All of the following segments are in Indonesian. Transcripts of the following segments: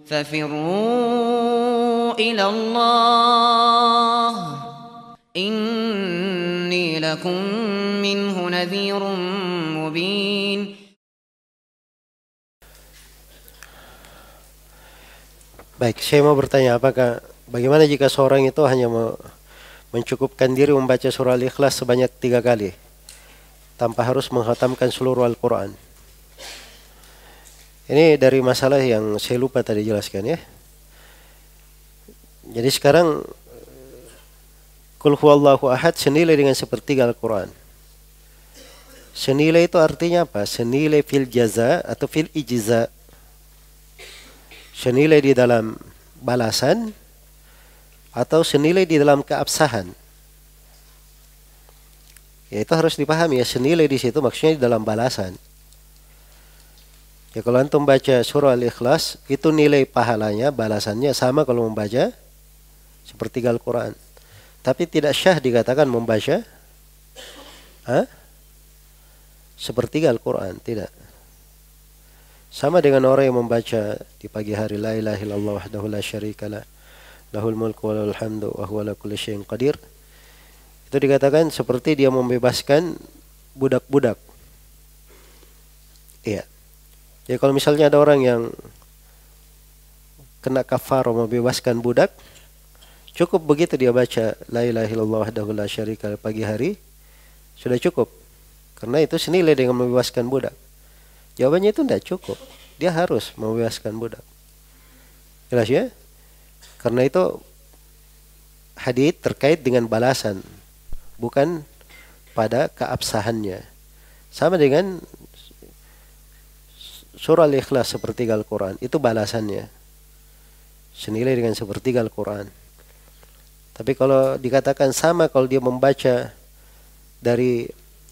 ففروا إلى الله إني لكم منه نذير مبين. Baik, saya mau bertanya, bagaimana jika seorang itu hanya mencukupkan diri membaca surah Al-Ikhlas sebanyak 3 kali tanpa harus menghatamkan seluruh Al-Quran? Ini dari masalah yang saya lupa tadi jelaskan ya. Jadi sekarang Qul huwallahu ahad senilai dengan sepertiga Al-Quran. Senilai itu artinya apa? Senilai fil jaza atau fil ijza. Senilai di dalam balasan atau senilai di dalam keabsahan. Ya itu harus dipahami ya, senilai di situ maksudnya di dalam balasan. Ya kalau antum baca surah Al-Ikhlas itu nilai pahalanya, balasannya sama kalau membaca sepertiga Al-Quran. Tapi tidak syah dikatakan membaca sepertiga Al-Quran, tidak. Sama dengan orang yang membaca di pagi hari la ilaha illallah wahdahu la syarikalah lahul mulku wa lahul hamdu wa huwa ala kulli syai'in qadir. Itu dikatakan seperti dia membebaskan budak-budak. Iya. Jadi kalau misalnya ada orang yang kena kafarah membebaskan budak, cukup begitu dia baca la ilaha illallah wahdahu la syarikalah pagi hari, sudah cukup. Karena itu senilai dengan membebaskan budak. Jawabannya itu tidak cukup. Dia harus membebaskan budak. Jelas ya? Karena itu hadits terkait dengan balasan, bukan pada keabsahannya. Sama dengan surah Al-Ikhlas sepertiga Al-Quran, itu balasannya. Senilai dengan sepertiga Al-Quran. Tapi kalau dikatakan sama kalau dia membaca dari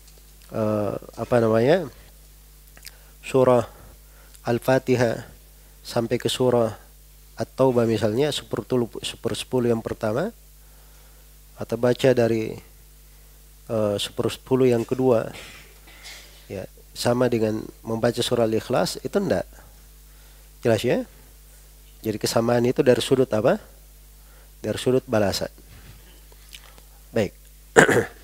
surah Al-Fatihah sampai ke surah At-Taubah misalnya, sepersepuluh yang pertama, atau baca dari sepersepuluh yang kedua, ya sama dengan membaca surah Al-Ikhlas, itu enggak. Jelas ya? Jadi kesamaan itu dari sudut apa? Dari sudut balasan. Baik.